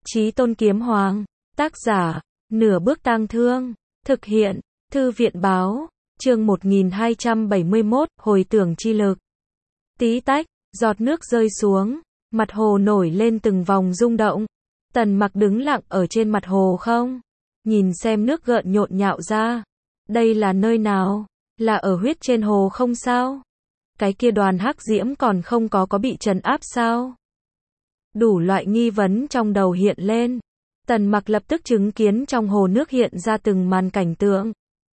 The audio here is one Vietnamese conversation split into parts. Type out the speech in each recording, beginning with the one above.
Chí Tôn Kiếm Hoàng, tác giả, Nửa Bước Tang Thương, thực hiện, Thư viện báo, chương 1271, hồi tưởng chi lực. Tí tách, giọt nước rơi xuống, mặt hồ nổi lên từng vòng rung động. Tần Mặc đứng lặng ở trên mặt hồ không, nhìn xem nước gợn nhộn nhạo ra. Đây là nơi nào? Là ở huyết trên hồ không sao? Cái kia đoàn hắc diễm còn không có bị trấn áp sao? Đủ loại nghi vấn trong đầu hiện lên. Tần Mặc lập tức chứng kiến trong hồ nước hiện ra từng màn cảnh tượng.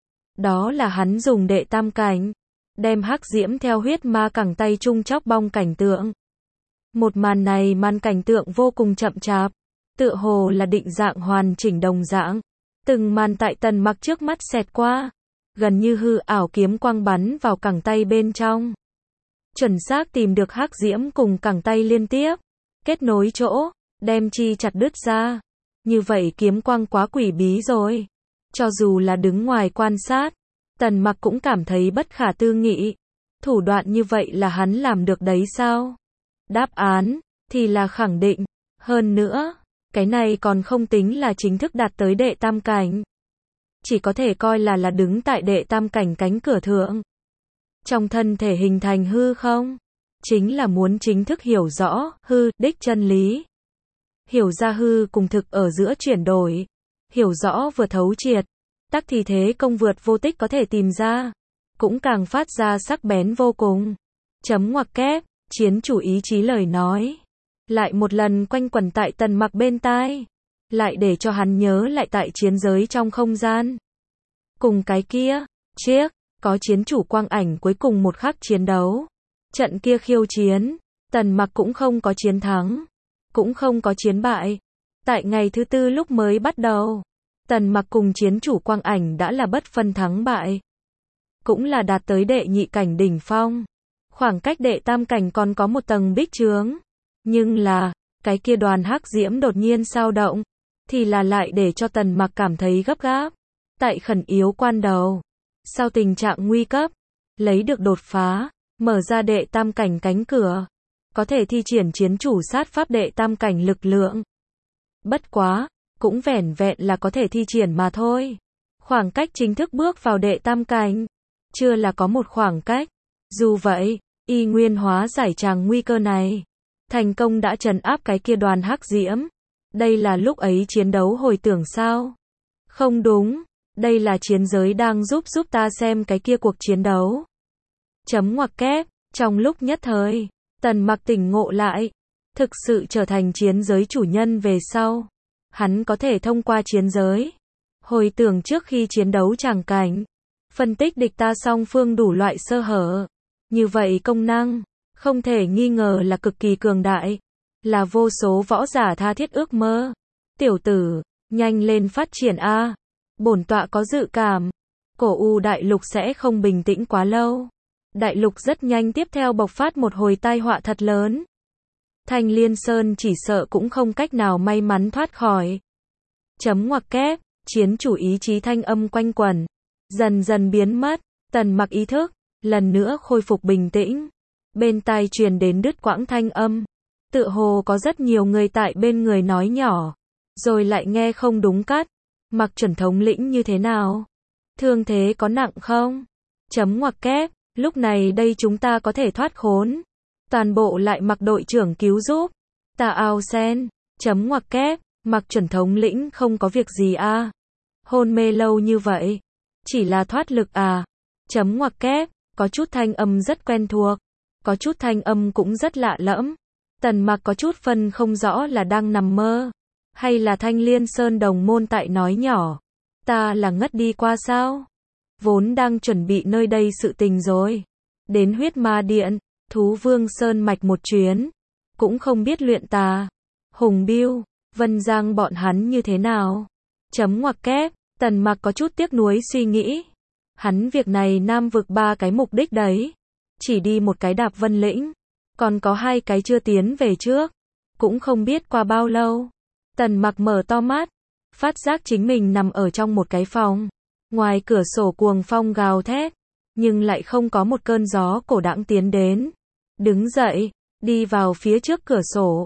Đó là hắn dùng đệ tam cảnh, đem hắc diễm theo huyết ma cẳng tay chung chóc bong cảnh tượng. Một màn này màn cảnh tượng vô cùng chậm chạp, tựa hồ là định dạng hoàn chỉnh đồng dạng. Từng màn tại Tần Mặc trước mắt xẹt qua, gần như hư ảo kiếm quang bắn vào cẳng tay bên trong. Chuẩn xác tìm được hắc diễm cùng cẳng tay liên tiếp, kết nối chỗ, đem chi chặt đứt ra. Như vậy kiếm quang quá quỷ bí rồi. Cho dù là đứng ngoài quan sát, Tần Mặc cũng cảm thấy bất khả tư nghị. Thủ đoạn như vậy là hắn làm được đấy sao? Đáp án thì là khẳng định. Hơn nữa, cái này còn không tính là chính thức đạt tới đệ tam cảnh. Chỉ có thể coi là đứng tại đệ tam cảnh cánh cửa thượng. Trong thân thể hình thành hư không, chính là muốn chính thức hiểu rõ hư đích chân lý. Hiểu ra hư cùng thực ở giữa chuyển đổi, hiểu rõ vừa thấu triệt, tắc thì thế công vượt vô tích có thể tìm ra, cũng càng phát ra sắc bén vô cùng. Chấm ngoặc kép, chiến chủ ý chí lời nói, lại một lần quanh quẩn tại Tần Mặc bên tai, lại để cho hắn nhớ lại tại chiến giới trong không gian. Cùng cái kia, chiếc, có chiến chủ quang ảnh cuối cùng một khắc chiến đấu. Trận kia khiêu chiến, Tần Mặc cũng không có chiến thắng, cũng không có chiến bại. Tại ngày thứ tư lúc mới bắt đầu, Tần Mặc cùng chiến chủ quang ảnh đã là bất phân thắng bại. Cũng là đạt tới đệ nhị cảnh đỉnh phong. Khoảng cách đệ tam cảnh còn có một tầng bích chướng. Nhưng là, cái kia đoàn hắc diễm đột nhiên sao động, thì là lại để cho Tần Mặc cảm thấy gấp gáp. Tại khẩn yếu quan đầu, sau tình trạng nguy cấp, lấy được đột phá, mở ra đệ tam cảnh cánh cửa, có thể thi triển chiến chủ sát pháp đệ tam cảnh lực lượng. Bất quá, cũng vẻn vẹn là có thể thi triển mà thôi. Khoảng cách chính thức bước vào đệ tam cảnh, chưa là có một khoảng cách. Dù vậy, y nguyên hóa giải tràng nguy cơ này, thành công đã trấn áp cái kia đoàn hắc diễm. Đây là lúc ấy chiến đấu hồi tưởng sao? Không đúng, đây là chiến giới đang giúp ta xem cái kia cuộc chiến đấu. Chấm ngoặc kép, trong lúc nhất thời, Tần Mặc tỉnh ngộ lại, thực sự trở thành chiến giới chủ nhân về sau. Hắn có thể thông qua chiến giới, hồi tưởng trước khi chiến đấu tràng cảnh, phân tích địch ta song phương đủ loại sơ hở. Như vậy công năng, không thể nghi ngờ là cực kỳ cường đại, là vô số võ giả tha thiết ước mơ. Tiểu tử, nhanh lên phát triển a. Bổn tọa có dự cảm, cổ U đại lục sẽ không bình tĩnh quá lâu. Đại lục rất nhanh tiếp theo bộc phát một hồi tai họa thật lớn. Thanh Liên Sơn chỉ sợ cũng không cách nào may mắn thoát khỏi. Chấm ngoặc kép, chiến chủ ý chí thanh âm quanh quẩn, dần dần biến mất. Tần Mặc ý thức lần nữa khôi phục bình tĩnh. Bên tai truyền đến đứt quãng thanh âm, tựa hồ có rất nhiều người tại bên người nói nhỏ, rồi lại nghe không đúng cắt. Mặc chuẩn thống lĩnh như thế nào? Thương thế có nặng không? Chấm ngoặc kép, lúc này đây chúng ta có thể thoát khốn. Toàn bộ lại Mặc đội trưởng cứu giúp. Ta ao sen. Chấm ngoặc kép, Mặc chuẩn thống lĩnh không có việc gì a. Hôn mê lâu như vậy, chỉ là thoát lực à? Chấm ngoặc kép, có chút thanh âm rất quen thuộc, có chút thanh âm cũng rất lạ lẫm. Tần Mặc có chút phân không rõ là đang nằm mơ, hay là Thanh Liên Sơn đồng môn tại nói nhỏ. Ta là ngất đi qua sao? Vốn đang chuẩn bị nơi đây sự tình rồi. Đến huyết ma điện, Thú Vương Sơn mạch một chuyến. Cũng không biết luyện tà, Hùng Biêu, Vân Giang bọn hắn như thế nào. Chấm ngoặc kép, Tần Mặc có chút tiếc nuối suy nghĩ. Hắn việc này Nam vực 3 cái mục đích đấy. Chỉ đi một cái đạp Vân Lĩnh. Còn có 2 cái chưa tiến về trước. Cũng không biết qua bao lâu. Tần Mặc mở to mắt, phát giác chính mình nằm ở trong một cái phòng. Ngoài cửa sổ cuồng phong gào thét, nhưng lại không có một cơn gió cổ đãng tiến đến. Đứng dậy, đi vào phía trước cửa sổ.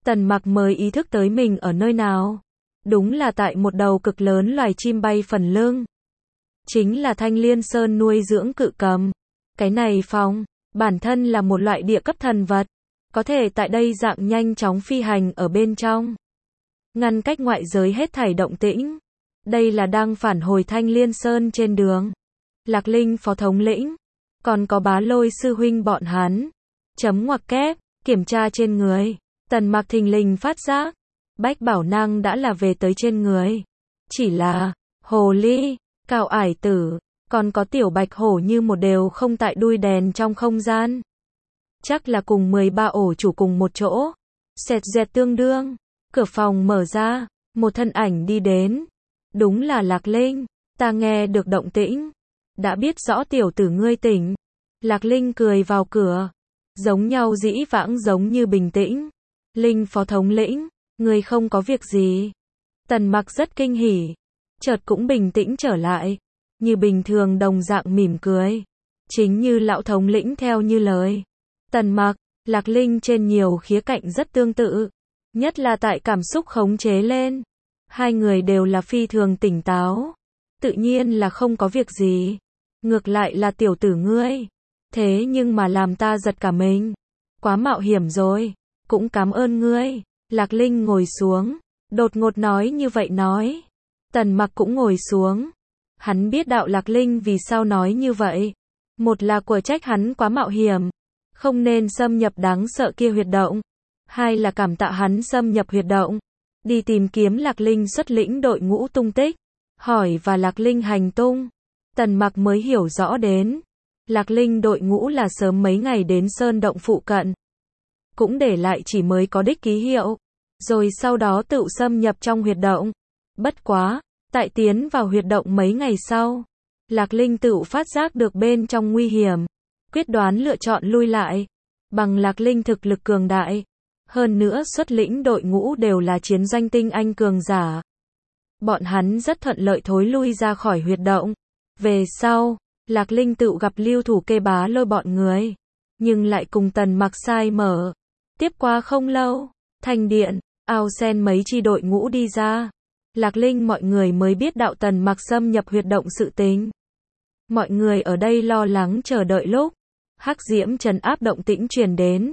Tần Mặc mới ý thức tới mình ở nơi nào. Đúng là tại một đầu cực lớn loài chim bay phần lưng. Chính là Thanh Liên Sơn nuôi dưỡng cự cầm. Cái này phong, bản thân là một loại địa cấp thần vật. Có thể tại đây dạng nhanh chóng phi hành ở bên trong. Ngăn cách ngoại giới hết thảy động tĩnh. Đây là đang phản hồi Thanh Liên Sơn trên đường. Lạc Linh phó thống lĩnh. Còn có Bá Lôi sư huynh bọn hắn. Chấm ngoặc kép, kiểm tra trên người. Tần Mặc thình lình phát giác. Bách bảo năng đã là về tới trên người. Chỉ là, hồ ly, cào ải tử, còn có tiểu bạch hổ như một đều không tại đuôi đèn trong không gian. Chắc là cùng 13 ổ chủ cùng một chỗ. Xẹt dẹt tương đương. Cửa phòng mở ra, một thân ảnh đi đến. Đúng là Lạc Linh, ta nghe được động tĩnh. Đã biết rõ tiểu tử ngươi tỉnh. Lạc Linh cười vào cửa. Giống nhau dĩ vãng giống như bình tĩnh. Linh phó thống lĩnh, ngươi không có việc gì. Tần Mặc rất kinh hỉ. Chợt cũng bình tĩnh trở lại. Như bình thường đồng dạng mỉm cười. Chính như lão thống lĩnh theo như lời. Tần Mặc, Lạc Linh trên nhiều khía cạnh rất tương tự. Nhất là tại cảm xúc khống chế lên. Hai người đều là phi thường tỉnh táo. Tự nhiên là không có việc gì. Ngược lại là tiểu tử ngươi. Thế nhưng mà làm ta giật cả mình. Quá mạo hiểm rồi. Cũng cảm ơn ngươi. Lạc Linh ngồi xuống. Đột ngột nói như vậy nói. Tần Mặc cũng ngồi xuống. Hắn biết đạo Lạc Linh vì sao nói như vậy. Một là của trách hắn quá mạo hiểm. Không nên xâm nhập đáng sợ kia huyệt động. Hai là cảm tạ hắn xâm nhập huyệt động. Đi tìm kiếm Lạc Linh xuất lĩnh đội ngũ tung tích. Hỏi và Lạc Linh hành tung. Tần Mặc mới hiểu rõ đến. Lạc Linh đội ngũ là sớm mấy ngày đến sơn động phụ cận. Cũng để lại chỉ mới có đích ký hiệu. Rồi sau đó tự xâm nhập trong huyệt động. Bất quá, tại tiến vào huyệt động mấy ngày sau. Lạc Linh tự phát giác được bên trong nguy hiểm. Quyết đoán lựa chọn lui lại. Bằng Lạc Linh thực lực cường đại. Hơn nữa xuất lĩnh đội ngũ đều là chiến doanh tinh anh cường giả. Bọn hắn rất thuận lợi thối lui ra khỏi huyệt động. Về sau, Lạc Linh tự gặp lưu thủ Kê Bá Lôi bọn người. Nhưng lại cùng Tần Mặc sai mở. Tiếp qua không lâu, Thanh Điện, Ao Sen mấy chi đội ngũ đi ra. Lạc Linh mọi người mới biết đạo Tần Mặc xâm nhập huyệt động sự tình. Mọi người ở đây lo lắng chờ đợi lúc. Hắc diễm trấn áp động tĩnh truyền đến.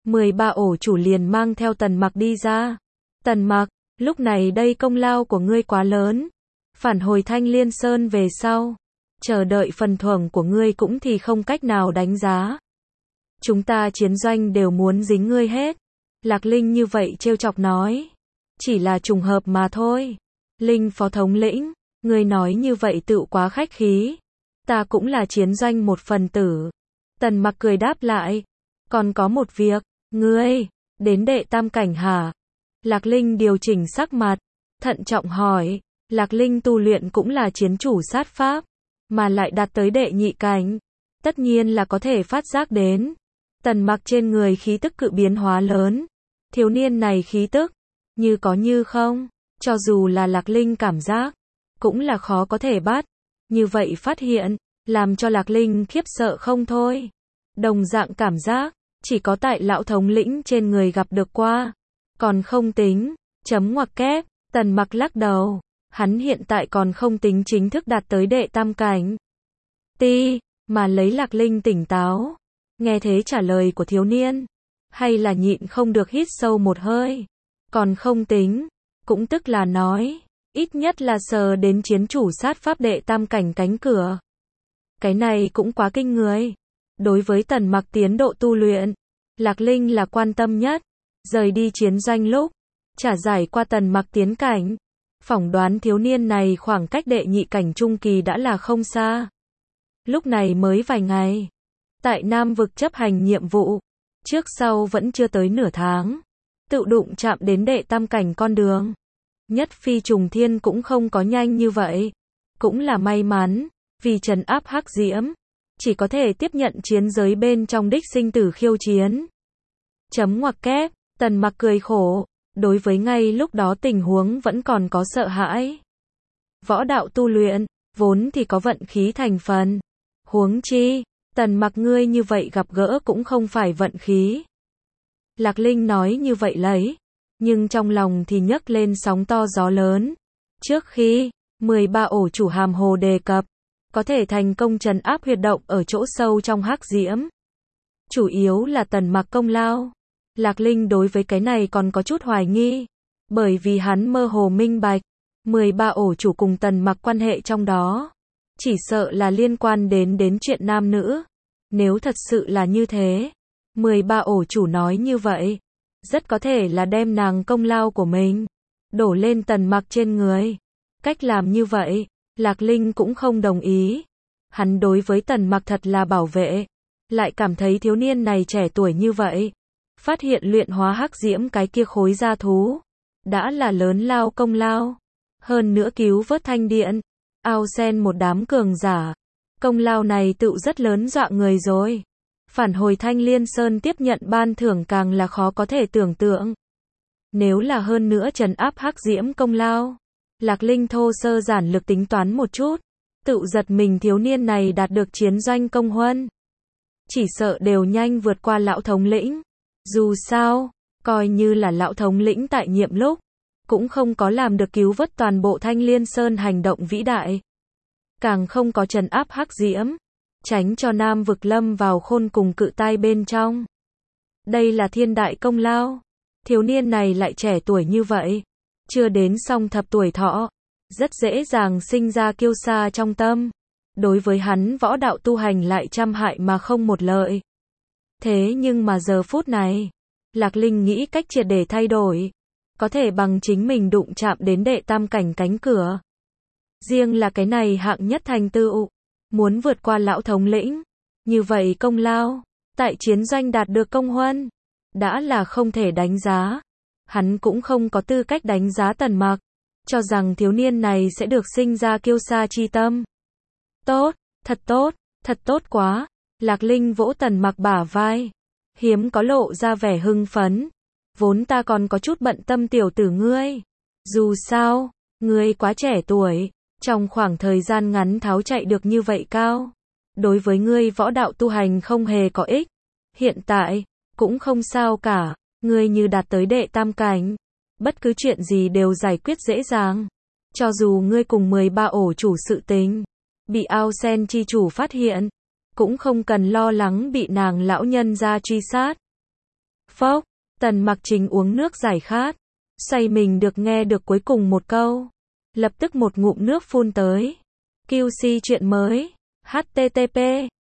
13 ổ chủ liền mang theo Tần Mặc đi ra. Tần Mặc, lúc này đây công lao của ngươi quá lớn. Phản hồi Thanh Liên Sơn về sau. Chờ đợi phần thưởng của ngươi cũng thì không cách nào đánh giá. Chúng ta chiến doanh đều muốn dính ngươi hết. Lạc Linh như vậy trêu chọc nói. Chỉ là trùng hợp mà thôi. Linh phó thống lĩnh, ngươi nói như vậy tự quá khách khí. Ta cũng là chiến doanh một phần tử. Tần Mặc cười đáp lại. Còn có một việc, ngươi, đến đệ tam cảnh hả? Lạc Linh điều chỉnh sắc mặt, thận trọng hỏi. Lạc Linh tu luyện cũng là chiến chủ sát pháp, mà lại đạt tới đệ nhị cảnh. Tất nhiên là có thể phát giác đến. Tần Mặc trên người khí tức cự biến hóa lớn. Thiếu niên này khí tức, như có như không, cho dù là Lạc Linh cảm giác, cũng là khó có thể bắt. Như vậy phát hiện, làm cho Lạc Linh khiếp sợ không thôi. Đồng dạng cảm giác, chỉ có tại lão thống lĩnh trên người gặp được qua. Còn không tính, chấm ngoặc kép, Tần Mặc lắc đầu. Hắn hiện tại còn không tính chính thức đạt tới đệ tam cảnh. Mà lấy Lạc Linh tỉnh táo. Nghe thế trả lời của thiếu niên. Hay là nhịn không được hít sâu một hơi. Còn không tính, cũng tức là nói. Ít nhất là sờ đến chiến chủ sát pháp đệ tam cảnh cánh cửa. Cái này cũng quá kinh người. Đối với Tần Mặc tiến độ tu luyện, Lạc Linh là quan tâm nhất. Rời đi chiến doanh lúc, trả giải qua Tần Mặc tiến cảnh. Phỏng đoán thiếu niên này khoảng cách đệ nhị cảnh trung kỳ đã là không xa. Lúc này mới vài ngày. Tại Nam vực chấp hành nhiệm vụ. Trước sau vẫn chưa tới nửa tháng. Tự đụng chạm đến đệ tam cảnh con đường. Nhất phi trùng thiên cũng không có nhanh như vậy. Cũng là may mắn. Vì trấn áp hắc diễm. Chỉ có thể tiếp nhận chiến giới bên trong đích sinh tử khiêu chiến. Chấm ngoặc kép. Tần Mặc cười khổ. Đối với ngay lúc đó tình huống vẫn còn có sợ hãi. Võ đạo tu luyện, vốn thì có vận khí thành phần. Huống chi, Tần Mặc ngươi như vậy gặp gỡ cũng không phải vận khí. Lạc Linh nói như vậy lấy. nhưng trong lòng thì nhấc lên sóng to gió lớn. Trước khi 13 ổ chủ hàm hồ đề cập, có thể thành công trấn áp huyệt động ở chỗ sâu trong hắc diễm. Chủ yếu là Tần Mặc công lao. Lạc Linh đối với cái này còn có chút hoài nghi, bởi vì hắn mơ hồ minh bạch, 13 ổ chủ cùng Tần Mặc quan hệ trong đó, chỉ sợ là liên quan đến chuyện nam nữ. Nếu thật sự là như thế, 13 ổ chủ nói như vậy, rất có thể là đem nàng công lao của mình đổ lên Tần Mặc trên người. Cách làm như vậy, Lạc Linh cũng không đồng ý. Hắn đối với Tần Mặc thật là bảo vệ, lại cảm thấy thiếu niên này trẻ tuổi như vậy, phát hiện luyện hóa hắc diễm cái kia khối gia thú, đã là lớn lao công lao. Hơn nữa cứu vớt Thanh Điện, ao sen một đám cường giả, công lao này tựu rất lớn dọa người rồi. Phản hồi Thanh Liên Sơn tiếp nhận ban thưởng càng là khó có thể tưởng tượng. Nếu là hơn nữa trấn áp hắc diễm công lao, Lạc Linh thô sơ giản lược tính toán một chút, tựu giật mình thiếu niên này đạt được chiến doanh công huân, chỉ sợ đều nhanh vượt qua lão thống lĩnh. Dù sao, coi như là lão thống lĩnh tại nhiệm lúc, cũng không có làm được cứu vớt toàn bộ Thanh Liên Sơn hành động vĩ đại, càng không có trấn áp hắc diễm, tránh cho Nam vực lâm vào khôn cùng cự tai bên trong. Đây là thiên đại công lao. Thiếu niên này lại trẻ tuổi như vậy, chưa đến song thập tuổi thọ, rất dễ dàng sinh ra kiêu sa trong tâm. Đối với hắn võ đạo tu hành lại trăm hại mà không một lợi. Thế nhưng mà giờ phút này, Lạc Linh nghĩ cách triệt để thay đổi, có thể bằng chính mình đụng chạm đến đệ tam cảnh cánh cửa. Riêng là cái này hạng nhất thành tựu, muốn vượt qua lão thống lĩnh, như vậy công lao, tại chiến doanh đạt được công huân, đã là không thể đánh giá. Hắn cũng không có tư cách đánh giá Tần Mặc, cho rằng thiếu niên này sẽ được sinh ra kiêu sa chi tâm. Tốt, thật tốt quá. Lạc Linh vỗ Tần Mặc bả vai, hiếm có lộ ra vẻ hưng phấn. Vốn ta còn có chút bận tâm tiểu tử ngươi. Dù sao, ngươi quá trẻ tuổi, trong khoảng thời gian ngắn tháo chạy được như vậy cao. Đối với ngươi võ đạo tu hành không hề có ích. Hiện tại, cũng không sao cả, ngươi như đạt tới đệ tam cảnh, bất cứ chuyện gì đều giải quyết dễ dàng. Cho dù ngươi cùng 13 ổ chủ sự tình bị ao sen chi chủ phát hiện, cũng không cần lo lắng bị nàng lão nhân ra truy sát. Phốc, Tần Mặc Trình uống nước giải khát, say mình được nghe được cuối cùng một câu, lập tức một ngụm nước phun tới. QC chuyện mới, http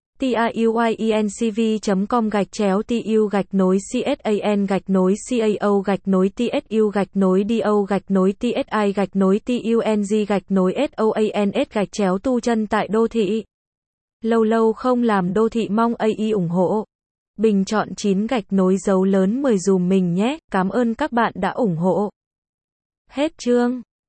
tu chân tại đô thị. Lâu lâu không làm đô thị mong AI ủng hộ. Bình chọn 9 gạch nối dấu lớn 10 dùm mình nhé. Cảm ơn các bạn đã ủng hộ. Hết chương.